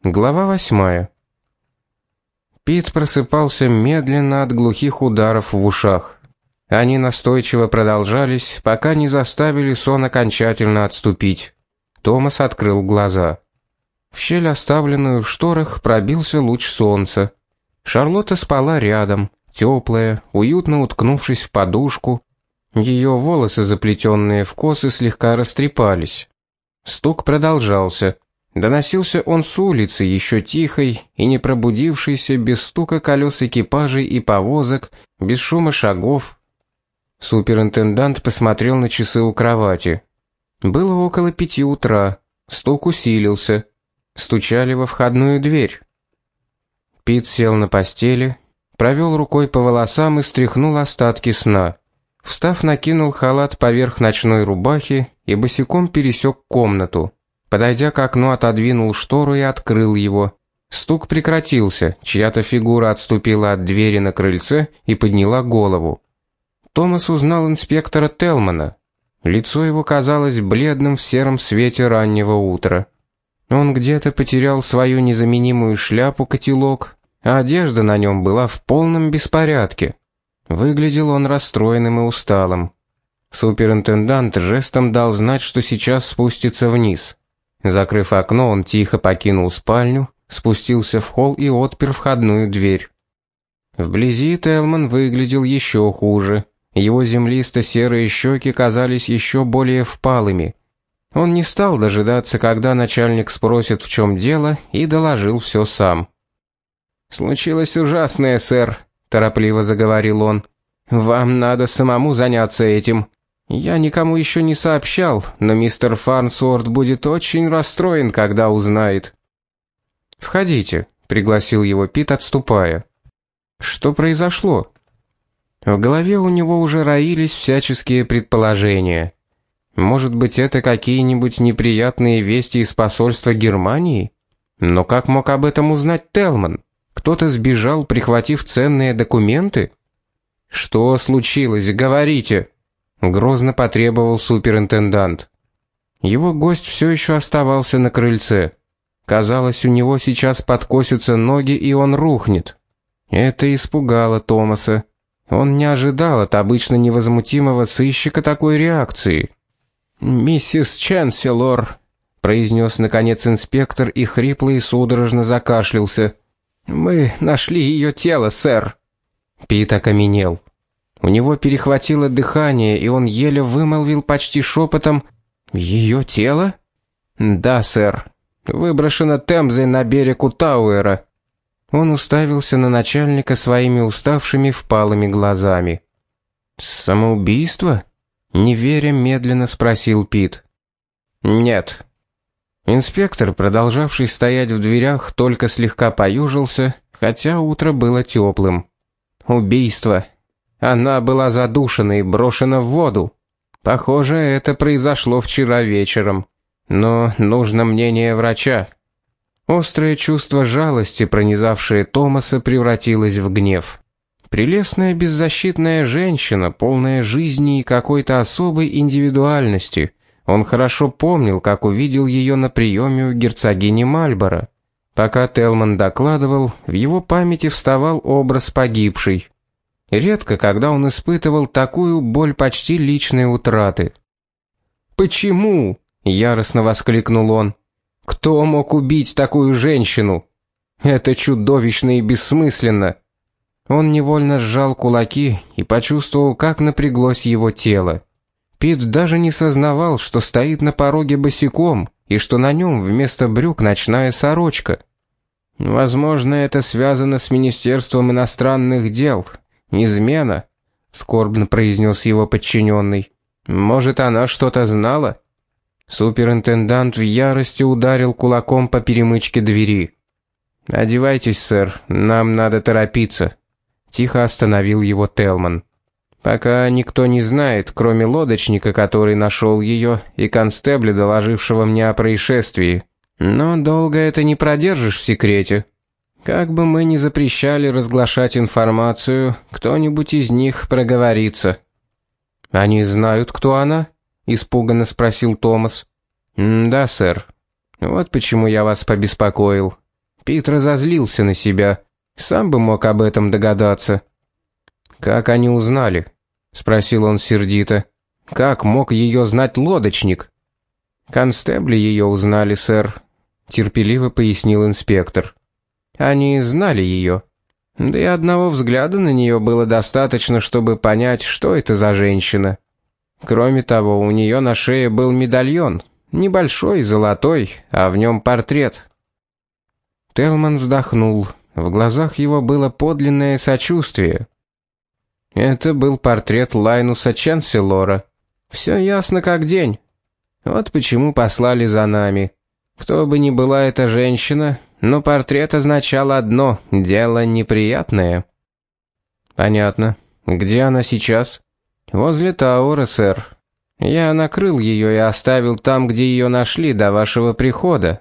Глава 8. Пит просыпался медленно от глухих ударов в ушах. Они настойчиво продолжались, пока не заставили сон окончательно отступить. Томас открыл глаза. В щель, оставленную в шторах, пробился луч солнца. Шарлотта спала рядом, теплая, уютно уткнувшись в подушку. Ее волосы, заплетенные в косы, слегка растрепались. Стук продолжался. Доносился он с улицы, еще тихой и не пробудившейся, без стука колес экипажей и повозок, без шума шагов. Суперинтендант посмотрел на часы у кровати. Было около 5 утра. Стук усилился. Стучали во входную дверь. Пит сел на постели, провел рукой по волосам и стряхнул остатки сна. Встав, накинул халат поверх ночной рубахи и босиком пересек комнату. Подойдя к окну, отодвинул штору и открыл его. Стук прекратился, чья-то фигура отступила от двери на крыльце и подняла голову. Томас узнал инспектора Телмана. Лицо его казалось бледным в сером свете раннего утра. Он где-то потерял свою незаменимую шляпу-котелок, а одежда на нем была в полном беспорядке. Выглядел он расстроенным и усталым. Суперинтендант жестом дал знать, что сейчас спустится вниз. Закрыв окно, он тихо покинул спальню, спустился в холл и отпер входную дверь. Вблизи Телман выглядел еще хуже. Его землисто-серые щеки казались еще более впалыми. Он не стал дожидаться, когда начальник спросит, в чем дело, и доложил все сам. «Случилось ужасное, сэр», — торопливо заговорил он. «Вам надо самому заняться этим. Я никому еще не сообщал, но мистер Фарнсворт будет очень расстроен, когда узнает». «Входите», — пригласил его Пит, отступая. «Что произошло?» В голове у него уже роились всяческие предположения. Может быть, это какие-нибудь неприятные вести из посольства Германии? Но как мог об этом узнать Телман? Кто-то сбежал, прихватив ценные документы? «Что случилось? Говорите!» — грозно потребовал суперинтендант. Его гость все еще оставался на крыльце. Казалось, у него сейчас подкосятся ноги, и он рухнет. Это испугало Томаса. Он не ожидал от обычно невозмутимого сыщика такой реакции. «Миссис Чанселор», — произнес наконец инспектор и хрипло и судорожно закашлялся. «Мы нашли ее тело, сэр». Пит окаменел. У него перехватило дыхание, и он еле вымолвил почти шепотом: «Ее тело?» «Да, сэр. Выброшено Темзой на берег у Тауэра». Он уставился на начальника своими уставшими впалыми глазами. «Самоубийство?» — не веря, медленно спросил Пит. «Нет». Инспектор, продолжавший стоять в дверях, только слегка поюжился, хотя утро было теплым. «Убийство. Она была задушена и брошена в воду. Похоже, это произошло вчера вечером. Но нужно мнение врача». Острое чувство жалости, пронизавшее Томаса, превратилось в гнев. Прелестная беззащитная женщина, полная жизни и какой-то особой индивидуальности. Он хорошо помнил, как увидел ее на приеме у герцогини Мальборо. Пока Телман докладывал, в его памяти вставал образ погибшей. Редко, когда он испытывал такую боль почти личной утраты. «Почему?» — яростно воскликнул он. «Кто мог убить такую женщину? Это чудовищно и бессмысленно». Он невольно сжал кулаки и почувствовал, как напряглось его тело. Пит даже не сознавал, что стоит на пороге босиком и что на нем вместо брюк ночная сорочка. «Возможно, это связано с Министерством иностранных дел. Измена», — скорбно произнес его подчиненный. «Может, она что-то знала?» Суперинтендант в ярости ударил кулаком по перемычке двери. «Одевайтесь, сэр, нам надо торопиться», — тихо остановил его Телман. «Пока никто не знает, кроме лодочника, который нашел ее, и констебля, доложившего мне о происшествии. Но долго это не продержишь в секрете. Как бы мы ни запрещали разглашать информацию, кто-нибудь из них проговорится». «Они знают, кто она?» — испуганно спросил Томас. «Да, сэр. Вот почему я вас побеспокоил. Пит разозлился на себя. Сам бы мог об этом догадаться. «Как они узнали?» — спросил он сердито. «Как мог ее знать лодочник?» «Констебли ее узнали, сэр», — терпеливо пояснил инспектор. «Они знали ее. Да и одного взгляда на нее было достаточно, чтобы понять, что это за женщина. Кроме того, у нее на шее был медальон, небольшой, золотой, а в нем портрет». Телман вздохнул. В глазах его было подлинное сочувствие. Это был портрет Лайнуса Ченселора. Все ясно как день. Вот почему послали за нами. Кто бы ни была эта женщина, но портрет означал одно — дело неприятное. Понятно. Где она сейчас? Возле Тауэра, сэр. Я накрыл ее и оставил там, где ее нашли до вашего прихода.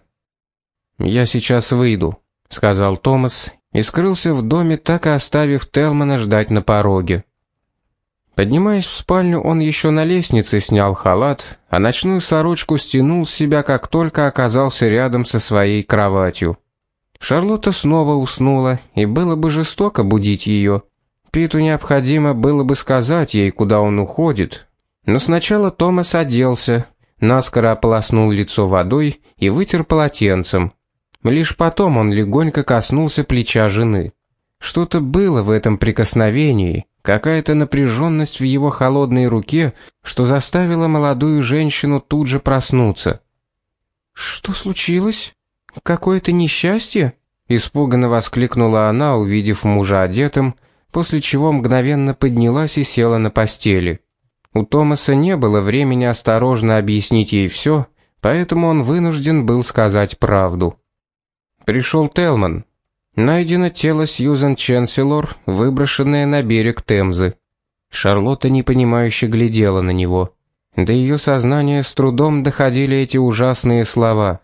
Я сейчас выйду, сказал Томас и скрылся в доме, так и оставив Телмана ждать на пороге. Поднимаясь в спальню, он еще на лестнице снял халат, а ночную сорочку стянул с себя, как только оказался рядом со своей кроватью. Шарлотта снова уснула, и было бы жестоко будить ее. Питу необходимо было бы сказать ей, куда он уходит. Но сначала Томас оделся, наскоро ополоснул лицо водой и вытер полотенцем. Лишь потом он легонько коснулся плеча жены. Что-то было в этом прикосновении, какая-то напряженность в его холодной руке, что заставило молодую женщину тут же проснуться. «Что случилось? Какое-то несчастье?» — испуганно воскликнула она, увидев мужа одетым, после чего мгновенно поднялась и села на постели. У Томаса не было времени осторожно объяснить ей все, поэтому он вынужден был сказать правду. Пришел Телман. Найдено тело Сьюзен Ченселор, выброшенное на берег Темзы. Шарлотта непонимающе глядела на него. До ее сознания с трудом доходили эти ужасные слова.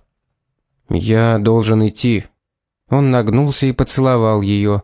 «Я должен идти». Он нагнулся и поцеловал ее.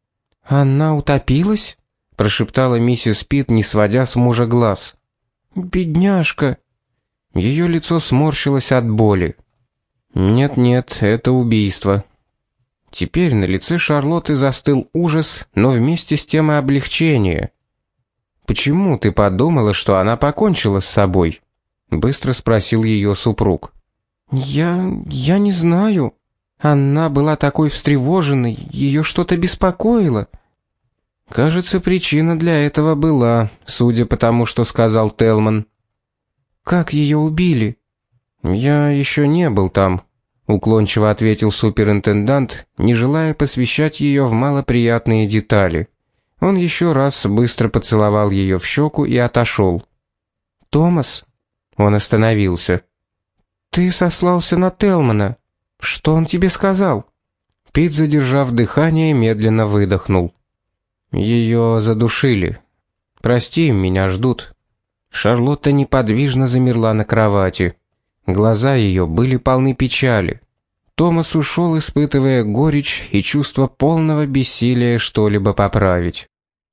«Она утопилась?» — прошептала миссис Пит, не сводя с мужа глаз. «Бедняжка!» Ее лицо сморщилось от боли. «Нет-нет, это убийство». Теперь на лице Шарлотты застыл ужас, но вместе с тем и облегчение. «Почему ты подумала, что она покончила с собой?» — быстро спросил ее супруг. «Я не знаю. Она была такой встревоженной, ее что-то беспокоило». «Кажется, причина для этого была, судя по тому, что сказал Телман». «Как ее убили?» «Я еще не был там», — уклончиво ответил суперинтендант, не желая посвящать ее в малоприятные детали. Он еще раз быстро поцеловал ее в щеку и отошел. «Томас?» Он остановился. «Ты сослался на Телмана. Что он тебе сказал?» Пит, задержав дыхание, медленно выдохнул. «Ее задушили. Прости, меня ждут». Шарлотта неподвижно замерла на кровати. Глаза ее были полны печали. Томас ушел, испытывая горечь и чувство полного бессилия что-либо поправить.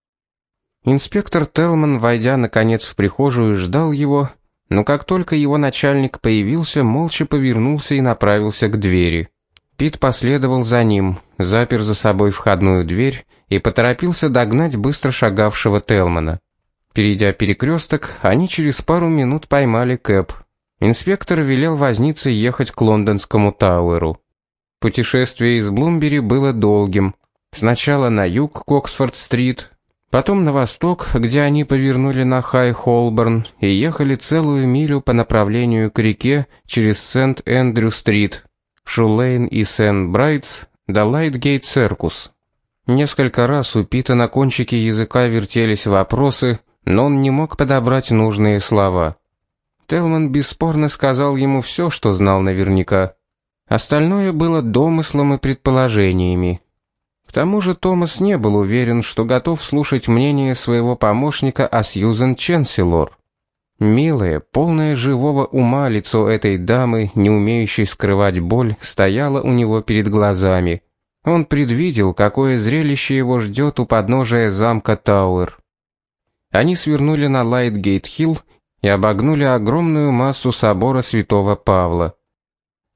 Инспектор Телман, войдя наконец в прихожую, ждал его, но как только его начальник появился, молча повернулся и направился к двери. Пит последовал за ним, запер за собой входную дверь и поторопился догнать быстро шагавшего Телмана. Перейдя перекресток, они через пару минут поймали кэб. Инспектор велел вознице ехать к лондонскому Тауэру. Путешествие из Блумбери было долгим. Сначала на юг к Оксфорд-стрит, потом на восток, где они повернули на Хай-Холборн и ехали целую милю по направлению к реке через Сент-Эндрю-стрит, Шулейн и Сент-Брайтс до Лайтгейт-Серкус. Несколько раз у Пита на кончике языка вертелись вопросы, но он не мог подобрать нужные слова. Телман бесспорно сказал ему все, что знал наверняка. Остальное было домыслом и предположениями. К тому же Томас не был уверен, что готов слушать мнение своего помощника о Сьюзен Ченселор. Милое, полное живого ума лицо этой дамы, не умеющей скрывать боль, стояло у него перед глазами. Он предвидел, какое зрелище его ждет у подножия замка Тауэр. Они свернули на Лайтгейт-Хилл и обогнули огромную массу собора Святого Павла.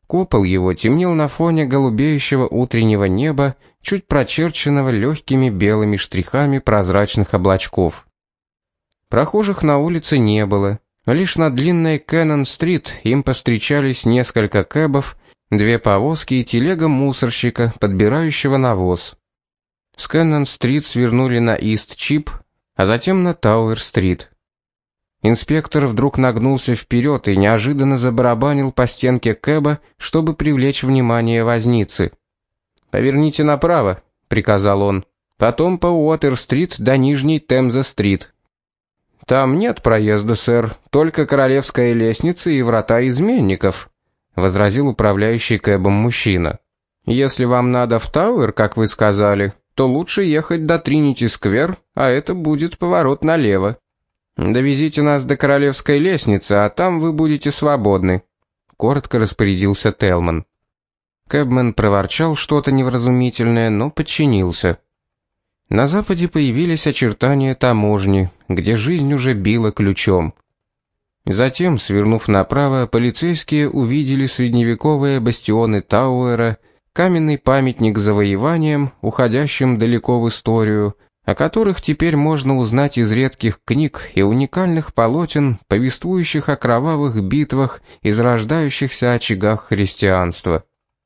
Купол его темнел на фоне голубеющего утреннего неба, чуть прочерченного легкими белыми штрихами прозрачных облачков. Прохожих на улице не было. Лишь на длинной Кеннон-стрит им повстречались несколько кэбов, 2 повозки и телега мусорщика, подбирающего навоз. С Кеннон-стрит свернули на Ист-Чип, а затем на Тауэр-стрит. Инспектор вдруг нагнулся вперед и неожиданно забарабанил по стенке кэба, чтобы привлечь внимание возницы. «Поверните направо», — приказал он. «Потом по Уотер-стрит до Нижней Темза-стрит». «Там нет проезда, сэр, только Королевская лестница и врата изменников», — возразил управляющий кэбом мужчина. «Если вам надо в Тауэр, как вы сказали, то лучше ехать до Тринити-сквер, а это будет поворот налево. Довезите нас до Королевской лестницы, а там вы будете свободны», — коротко распорядился Телман. Кэбмен проворчал что-то невразумительное, но подчинился. На западе появились очертания таможни, где жизнь уже била ключом. Затем, свернув направо, полицейские увидели средневековые бастионы Тауэра, каменный памятник завоеваниям, уходящим далеко в историю, о которых теперь можно узнать из редких книг и уникальных полотен, повествующих о кровавых битвах и зарождающихся очагах христианства.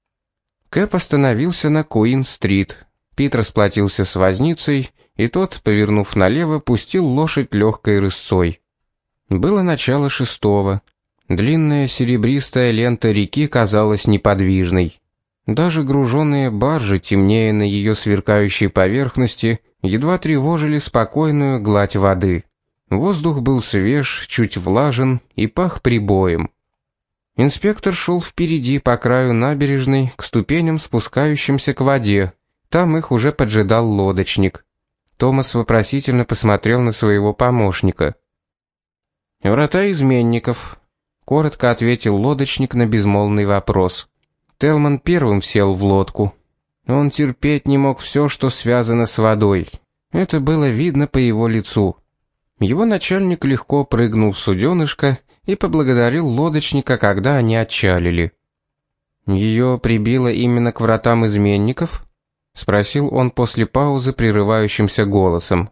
Кэп остановился на Куин-стрит. Пит расплатился с возницей, и тот, повернув налево, пустил лошадь легкой рысцой. Было начало 6-го. Длинная серебристая лента реки казалась неподвижной. Даже груженные баржи, темнее на ее сверкающей поверхности, едва тревожили спокойную гладь воды. Воздух был свеж, чуть влажен и пах прибоем. Инспектор шел впереди по краю набережной к ступеням, спускающимся к воде. Там их уже поджидал лодочник. Томас вопросительно посмотрел на своего помощника. «Врата изменников», — коротко ответил лодочник на безмолвный вопрос. Телман первым сел в лодку. Он терпеть не мог все, что связано с водой. Это было видно по его лицу. Его начальник легко прыгнул в суденышко и поблагодарил лодочника, когда они отчалили. «Ее прибило именно к вратам изменников?» — спросил он после паузы прерывающимся голосом.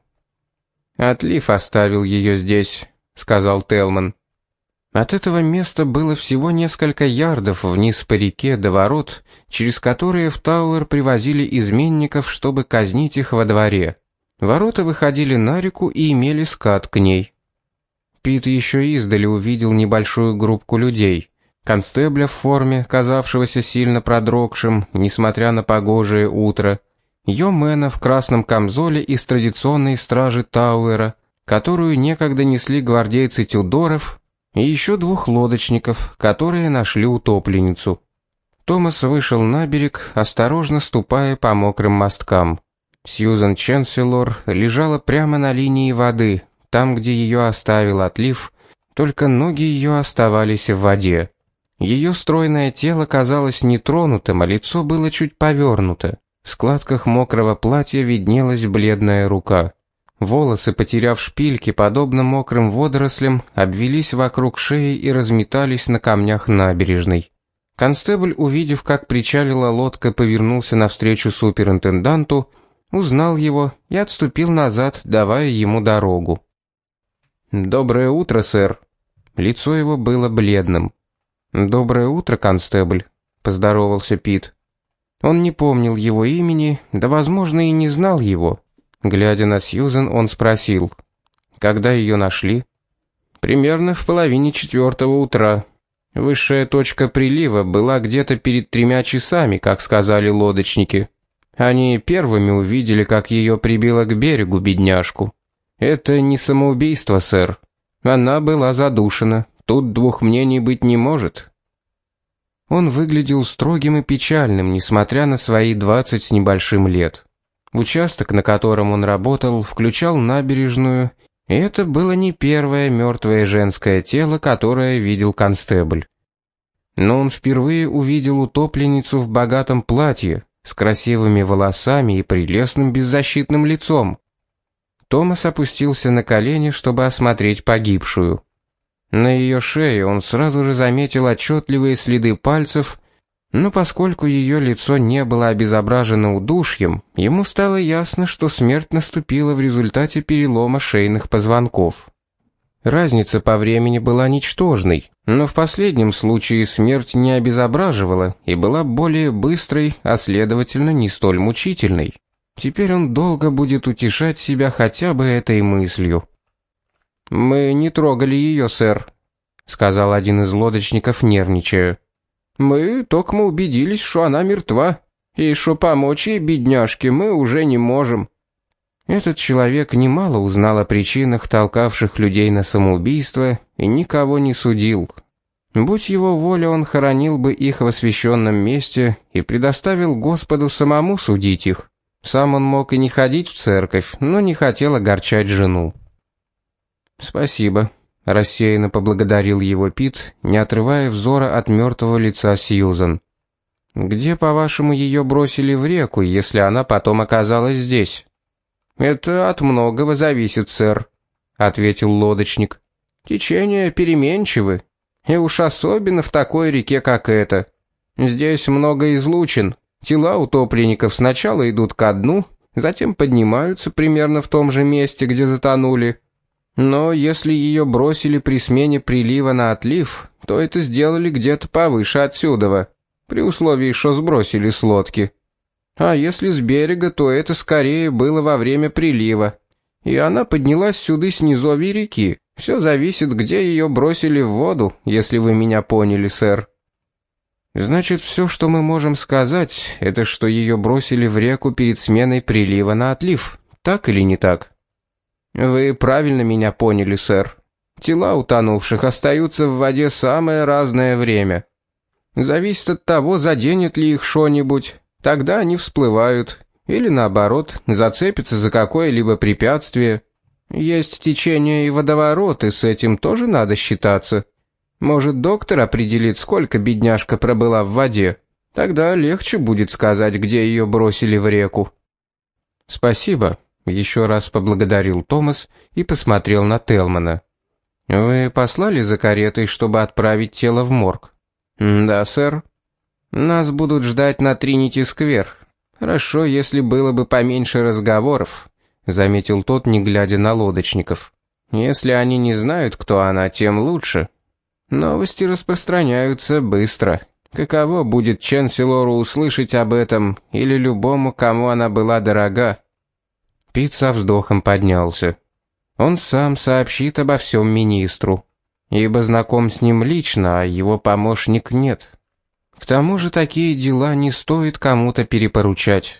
«Отлив оставил ее здесь», — сказал Телман. От этого места было всего несколько ярдов вниз по реке до ворот, через которые в Тауэр привозили изменников, чтобы казнить их во дворе. Ворота выходили на реку и имели скат к ней. Пит еще издали увидел небольшую группку людей. Констебля в форме, казавшегося сильно продрогшим, несмотря на погожее утро. Йомена в красном камзоле из традиционной стражи Тауэра, которую некогда несли гвардейцы Тюдоров, и еще 2 лодочников, которые нашли утопленницу. Томас вышел на берег, осторожно ступая по мокрым мосткам. Сьюзан Ченселор лежала прямо на линии воды, там, где ее оставил отлив, только ноги ее оставались в воде. Ее стройное тело казалось нетронутым, а лицо было чуть повернуто. В складках мокрого платья виднелась бледная рука. Волосы, потеряв шпильки, подобно мокрым водорослям, обвились вокруг шеи и разметались на камнях набережной. Констебль, увидев, как причалила лодка, повернулся навстречу суперинтенданту, узнал его и отступил назад, давая ему дорогу. «Доброе утро, сэр». Лицо его было бледным. «Доброе утро, констебль», — поздоровался Пит. Он не помнил его имени, да, возможно, и не знал его. Глядя на Сьюзен, он спросил: «Когда ее нашли?» «Примерно в 3:30 утра. Высшая точка прилива была где-то перед 3 часами, как сказали лодочники. Они первыми увидели, как ее прибило к берегу, бедняжку. Это не самоубийство, сэр. Она была задушена. Тут 2 мнений быть не может». Он выглядел строгим и печальным, несмотря на свои 20 с небольшим лет. Участок, на котором он работал, включал набережную, и это было не первое мертвое женское тело, которое видел констебль. Но он впервые увидел утопленницу в богатом платье, с красивыми волосами и прелестным беззащитным лицом. Томас опустился на колени, чтобы осмотреть погибшую. На ее шее он сразу же заметил отчетливые следы пальцев, Но поскольку ее лицо не было обезображено удушьем, ему стало ясно, что смерть наступила в результате перелома шейных позвонков. Разница по времени была ничтожной, но в последнем случае смерть не обезображивала и была более быстрой, а следовательно не столь мучительной. Теперь он долго будет утешать себя хотя бы этой мыслью. «Мы не трогали ее, сэр», — сказал один из лодочников, нервничая. «Мы токмо убедились, что она мертва, и что помочь ей, бедняжке, мы уже не можем». Этот человек немало узнал о причинах, толкавших людей на самоубийство, и никого не судил. Будь его воля, он хоронил бы их в освященном месте и предоставил Господу самому судить их. Сам он мог и не ходить в церковь, но не хотел огорчать жену. «Спасибо», — рассеянно поблагодарил его Пит, не отрывая взора от мертвого лица Сьюзан. «Где, по-вашему, ее бросили в реку, если она потом оказалась здесь?» «Это от многого зависит, сэр», — ответил лодочник. «Течения переменчивы, и уж особенно в такой реке, как эта. Здесь много излучин. Тела утопленников сначала идут ко дну, затем поднимаются примерно в том же месте, где затонули. Но если ее бросили при смене прилива на отлив, то это сделали где-то повыше отсюда, при условии, что сбросили с лодки. А если с берега, то это скорее было во время прилива. И она поднялась сюда с низовья реки. Все зависит, где ее бросили в воду, если вы меня поняли, сэр». «Значит, все, что мы можем сказать, это что ее бросили в реку перед сменой прилива на отлив, так или не так?» «Вы правильно меня поняли, сэр. Тела утонувших остаются в воде самое разное время. Зависит от того, заденет ли их что-нибудь, тогда они всплывают, или наоборот, зацепятся за какое-либо препятствие. Есть течение и водовороты, с этим тоже надо считаться. Может, доктор определит, сколько бедняжка пробыла в воде? Тогда легче будет сказать, где ее бросили в реку». «Спасибо», — еще раз поблагодарил Томас и посмотрел на Телмана. «Вы послали за каретой, чтобы отправить тело в морг?» «Да, сэр. Нас будут ждать на Тринити-сквер. Хорошо, если было бы поменьше разговоров», — заметил тот, не глядя на лодочников. «Если они не знают, кто она, тем лучше. Новости распространяются быстро. Каково будет Ченселору услышать об этом или любому, кому она была дорога?» Пит со вздохом поднялся. Он сам сообщит обо всем министру, ибо знаком с ним лично, а его помощник нет. К тому же такие дела не стоит кому-то перепоручать.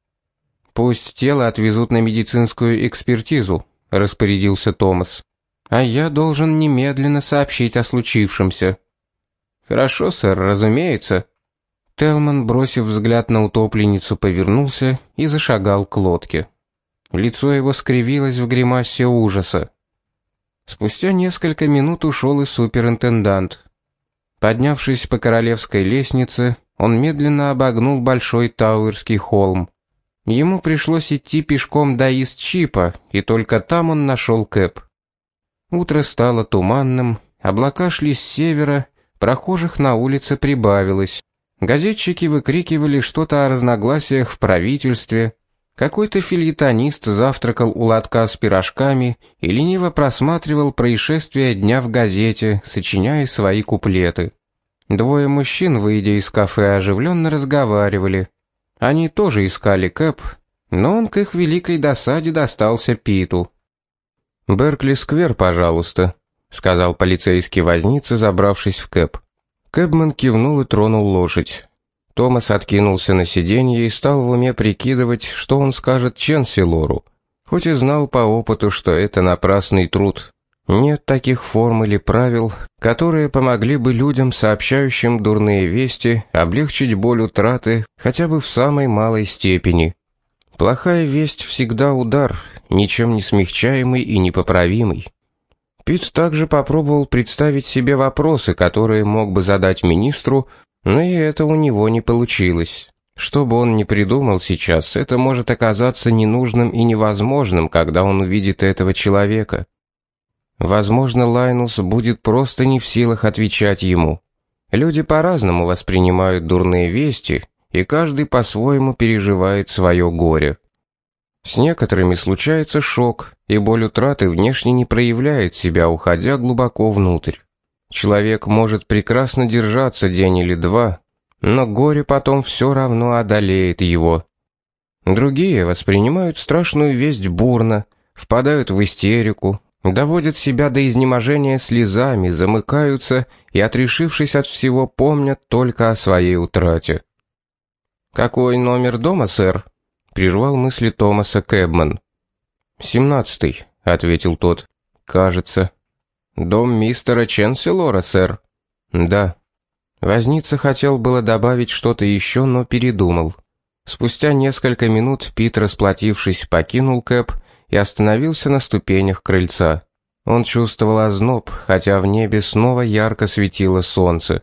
«Пусть тело отвезут на медицинскую экспертизу», — распорядился Томас. «А я должен немедленно сообщить о случившемся». «Хорошо, сэр, разумеется». Телман, бросив взгляд на утопленницу, повернулся и зашагал к лодке. Лицо его скривилось в гримасе ужаса. Спустя несколько минут ушел и суперинтендант. Поднявшись по королевской лестнице, он медленно обогнул большой Тауэрский холм. Ему пришлось идти пешком до Ист-Чипа, и только там он нашел Кэп. Утро стало туманным, облака шли с севера, прохожих на улице прибавилось. Газетчики выкрикивали что-то о разногласиях в правительстве. Какой-то фельетонист завтракал у лотка с пирожками и лениво просматривал происшествия дня в газете, сочиняя свои куплеты. Двое мужчин, выйдя из кафе, оживленно разговаривали. Они тоже искали Кэп, но он к их великой досаде достался Питу. «Беркли-сквер, пожалуйста», — сказал полицейский возница, забравшись в Кэп. Кэбмен кивнул и тронул лошадь. Томас откинулся на сиденье и стал в уме прикидывать, что он скажет Ченселору, хоть и знал по опыту, что это напрасный труд. Нет таких форм или правил, которые помогли бы людям, сообщающим дурные вести, облегчить боль утраты хотя бы в самой малой степени. Плохая весть всегда удар, ничем не смягчаемый и непоправимый. Пит также попробовал представить себе вопросы, которые мог бы задать министру, но и это у него не получилось. Что бы он ни придумал сейчас, это может оказаться ненужным и невозможным, когда он увидит этого человека. Возможно, Лайнус будет просто не в силах отвечать ему. Люди по-разному воспринимают дурные вести, и каждый по-своему переживает свое горе. С некоторыми случается шок, и боль утраты внешне не проявляет себя, уходя глубоко внутрь. Человек может прекрасно держаться день или два, но горе потом все равно одолеет его. Другие воспринимают страшную весть бурно, впадают в истерику, доводят себя до изнеможения слезами, замыкаются и, отрешившись от всего, помнят только о своей утрате. «Какой номер дома, сэр?» — прервал мысли Томаса Кэбман. «17-й», — ответил тот. «Кажется». «Дом мистера Ченселора, сэр?» «Да». Возница хотел было добавить что-то еще, но передумал. Спустя несколько минут Пит, расплатившись, покинул Кэб и остановился на ступенях крыльца. Он чувствовал озноб, хотя в небе снова ярко светило солнце.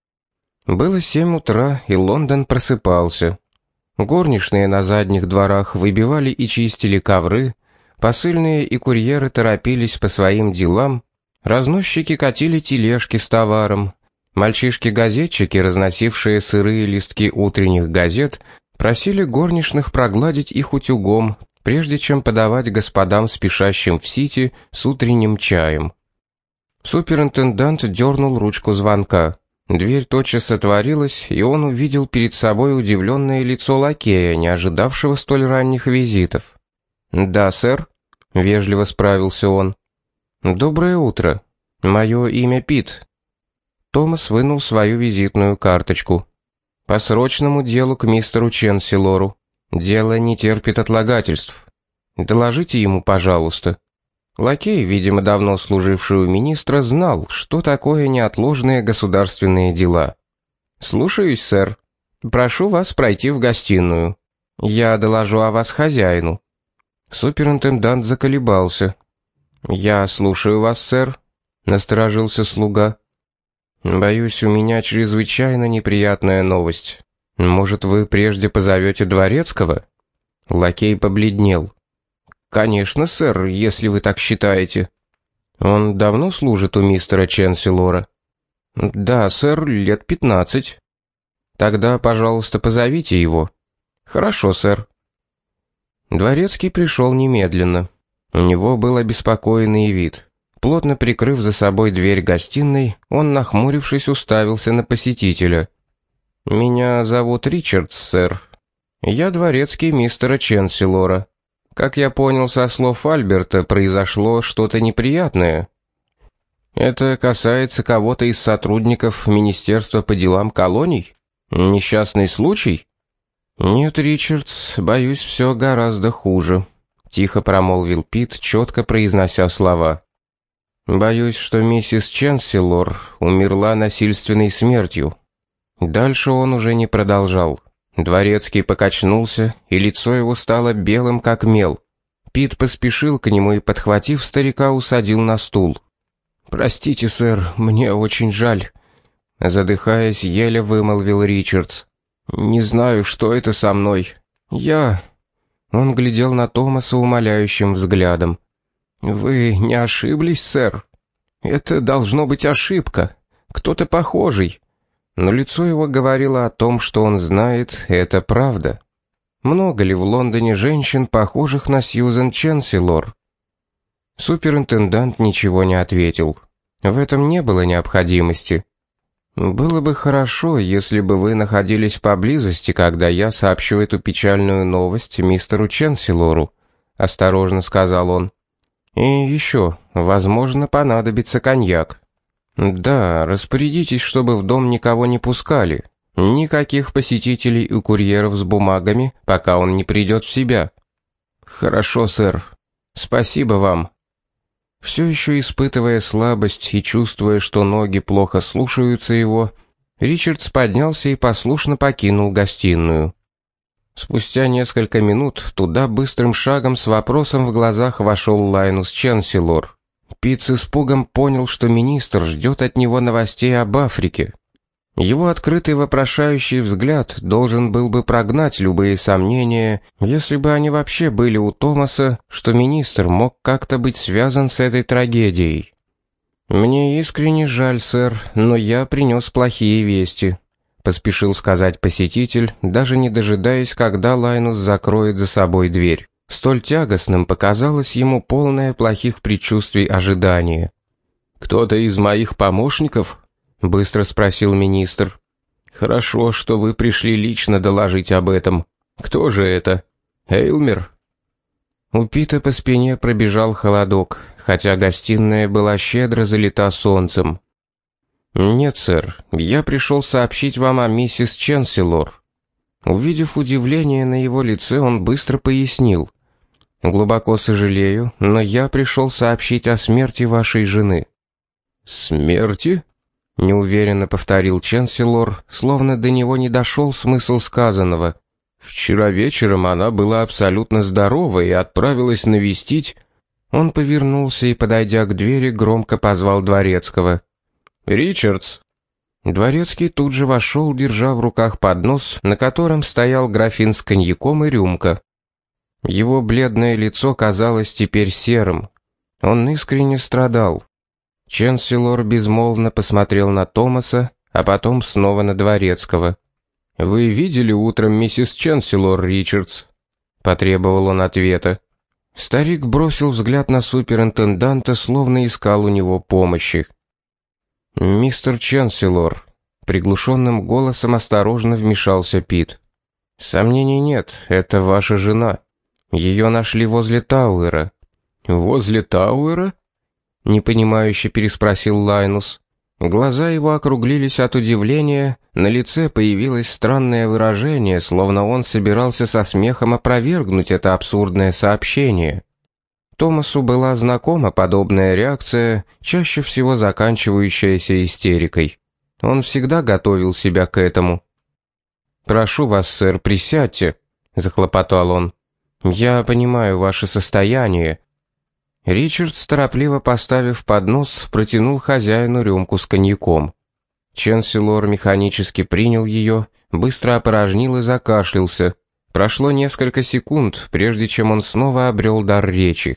Было 7 утра, и Лондон просыпался. Горничные на задних дворах выбивали и чистили ковры, посыльные и курьеры торопились по своим делам, разносчики катили тележки с товаром, мальчишки-газетчики, разносившие сырые листки утренних газет, просили горничных прогладить их утюгом, прежде чем подавать господам, спешащим в Сити, с утренним чаем. Суперинтендант дернул ручку звонка. Дверь тотчас отворилась, и он увидел перед собой удивленное лицо лакея, не ожидавшего столь ранних визитов. «Да, сэр», — вежливо справился он. «Доброе утро. Мое имя Пит». Томас вынул свою визитную карточку. «По срочному делу к мистеру Ченселору. Дело не терпит отлагательств. Доложите ему, пожалуйста». Лакей, видимо, давно служивший у министра, знал, что такое неотложные государственные дела. «Слушаюсь, сэр. Прошу вас пройти в гостиную. Я доложу о вас хозяину». Суперинтендант заколебался. «Я слушаю вас, сэр», — насторожился слуга. «Боюсь, у меня чрезвычайно неприятная новость. Может, вы прежде позовете дворецкого?» Лакей побледнел. «Конечно, сэр, если вы так считаете». «Он давно служит у мистера Ченселора?» «Да, сэр, лет 15». «Тогда, пожалуйста, позовите его». «Хорошо, сэр». Дворецкий пришел немедленно. У него был обеспокоенный вид. Плотно прикрыв за собой дверь гостиной, он, нахмурившись, уставился на посетителя. «Меня зовут Ричардс, сэр. Я дворецкий мистера Ченселора. Как я понял со слов Альберта, произошло что-то неприятное. Это касается кого-то из сотрудников Министерства по делам колоний? Несчастный случай?» «Нет, Ричардс, боюсь, все гораздо хуже», — тихо промолвил Пит, четко произнося слова. «Боюсь, что миссис Ченселор умерла насильственной смертью». Дальше он уже не продолжал. Дворецкий покачнулся, и лицо его стало белым, как мел. Пит поспешил к нему и, подхватив старика, усадил на стул. «Простите, сэр, мне очень жаль», — задыхаясь, еле вымолвил Ричардс. «Не знаю, что это со мной. Он глядел на Томаса умоляющим взглядом. «Вы не ошиблись, сэр? Это должно быть ошибка. Кто-то похожий». Но лицо его говорило о том, что он знает, это правда. Много ли в Лондоне женщин, похожих на Сьюзен Ченселор? Суперинтендант ничего не ответил. В этом не было необходимости. «Было бы хорошо, если бы вы находились поблизости, когда я сообщу эту печальную новость мистеру Ченселору», — осторожно сказал он. «И еще, возможно, понадобится коньяк. Да, распорядитесь, чтобы в дом никого не пускали. Никаких посетителей и курьеров с бумагами, пока он не придет в себя». «Хорошо, сэр. Спасибо вам». Все еще испытывая слабость и чувствуя, что ноги плохо слушаются его, Ричардс поднялся и послушно покинул гостиную. Спустя несколько минут туда быстрым шагом с вопросом в глазах вошел Лайнус Ченселор. Пит с испугом понял, что министр ждет от него новостей об Африке. Его открытый вопрошающий взгляд должен был бы прогнать любые сомнения, если бы они вообще были у Томаса, что министр мог как-то быть связан с этой трагедией. Мне искренне жаль, сэр, но я принес плохие вести, поспешил сказать посетитель, даже не дожидаясь, когда Лайнус закроет за собой дверь. Столь тягостным показалось ему полное плохих предчувствий ожидание. «Кто-то из моих помощников?» — быстро спросил министр. «Хорошо, что вы пришли лично доложить об этом. Кто же это? Эйлмер?» У Пита по спине пробежал холодок, хотя гостиная была щедро залита солнцем. «Нет, сэр, я пришел сообщить вам о миссис Ченсилор». Увидев удивление на его лице, он быстро пояснил. «Глубоко сожалею, но я пришел сообщить о смерти вашей жены». «Смерти?» — неуверенно повторил Ченсилор, словно до него не дошел смысл сказанного. «Вчера вечером она была абсолютно здорова и отправилась навестить...» Он повернулся и, подойдя к двери, громко позвал дворецкого. «Ричардс!» Дворецкий тут же вошел, держа в руках поднос, на котором стоял графин с коньяком и рюмка. Его бледное лицо казалось теперь серым. Он искренне страдал. Ченсилор безмолвно посмотрел на Томаса, а потом снова на дворецкого. «Вы видели утром миссис Ченсилор, Ричардс?» — потребовал он ответа. Старик бросил взгляд на суперинтенданта, словно искал у него помощи. «Мистер Ченсилор», — приглушенным голосом осторожно вмешался Пит. «Сомнений нет, это ваша жена. Ее нашли возле Тауэра». «Возле Тауэра?» — непонимающе переспросил Лайнус. Глаза его округлились от удивления, на лице появилось странное выражение, словно он собирался со смехом опровергнуть это абсурдное сообщение. Томасу была знакома подобная реакция, чаще всего заканчивающаяся истерикой. Он всегда готовил себя к этому. «Прошу вас, сэр, присядьте», — захлопотал он. «Я понимаю ваше состояние». Ричардс, торопливо поставив поднос, протянул хозяину рюмку с коньяком. Ченсилор механически принял ее, быстро опорожнил и закашлялся. Прошло несколько секунд, прежде чем он снова обрел дар речи.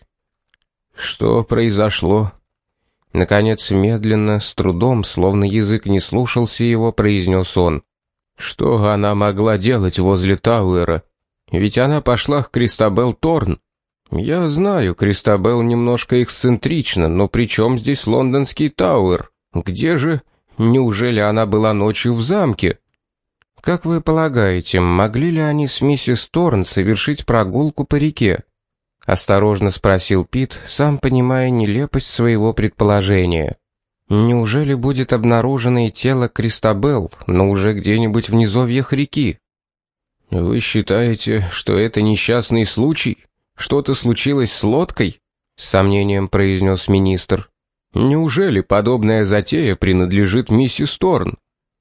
«Что произошло?» Наконец, медленно, с трудом, словно язык не слушался его, произнес он. «Что она могла делать возле Тауэра? Ведь она пошла к Кристабел Торн. Я знаю, Кристабел немножко эксцентрична, но при чем здесь лондонский Тауэр? Где же? Неужели она была ночью в замке?» «Как вы полагаете, могли ли они с миссис Торн совершить прогулку по реке?» — осторожно спросил Пит, сам понимая нелепость своего предположения. «Неужели будет обнаружено и тело Кристабел, но уже где-нибудь в низовьях реки?» «Вы считаете, что это несчастный случай? Что-то случилось с лодкой?» — с сомнением произнес министр. «Неужели подобная затея принадлежит миссис Торн?»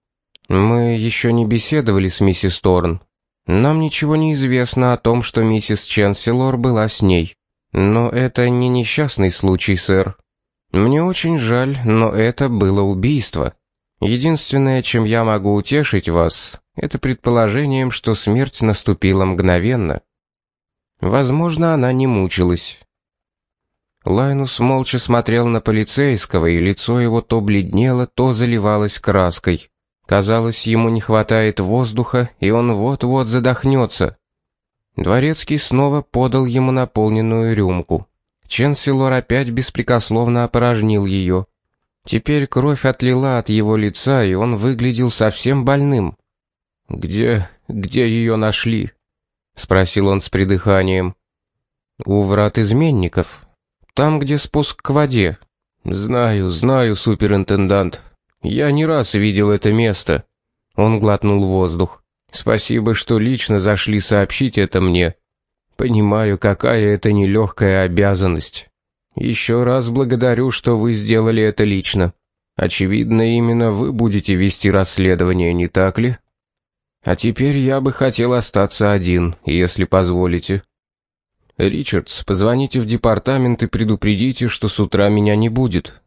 «Мы еще не беседовали с миссис Торн. Нам ничего не известно о том, что миссис Ченсилор была с ней. Но это не несчастный случай, сэр. Мне очень жаль, но это было убийство. Единственное, чем я могу утешить вас, это предположением, что смерть наступила мгновенно. Возможно, она не мучилась». Лайнус молча смотрел на полицейского, и лицо его то бледнело, то заливалось краской. Казалось, ему не хватает воздуха, и он вот-вот задохнется. Дворецкий снова подал ему наполненную рюмку. Ченсилор опять беспрекословно опорожнил ее. Теперь кровь отлила от его лица, и он выглядел совсем больным. «Где ее нашли?» — спросил он с придыханием. «У врат изменников. Там, где спуск к воде». «Знаю, суперинтендант. Я не раз видел это место». Он глотнул воздух. «Спасибо, что лично зашли сообщить это мне. Понимаю, какая это нелегкая обязанность. Еще раз благодарю, что вы сделали это лично. Очевидно, именно вы будете вести расследование, не так ли? А теперь я бы хотел остаться один, если позволите. Ричардс, позвоните в департамент и предупредите, что с утра меня не будет».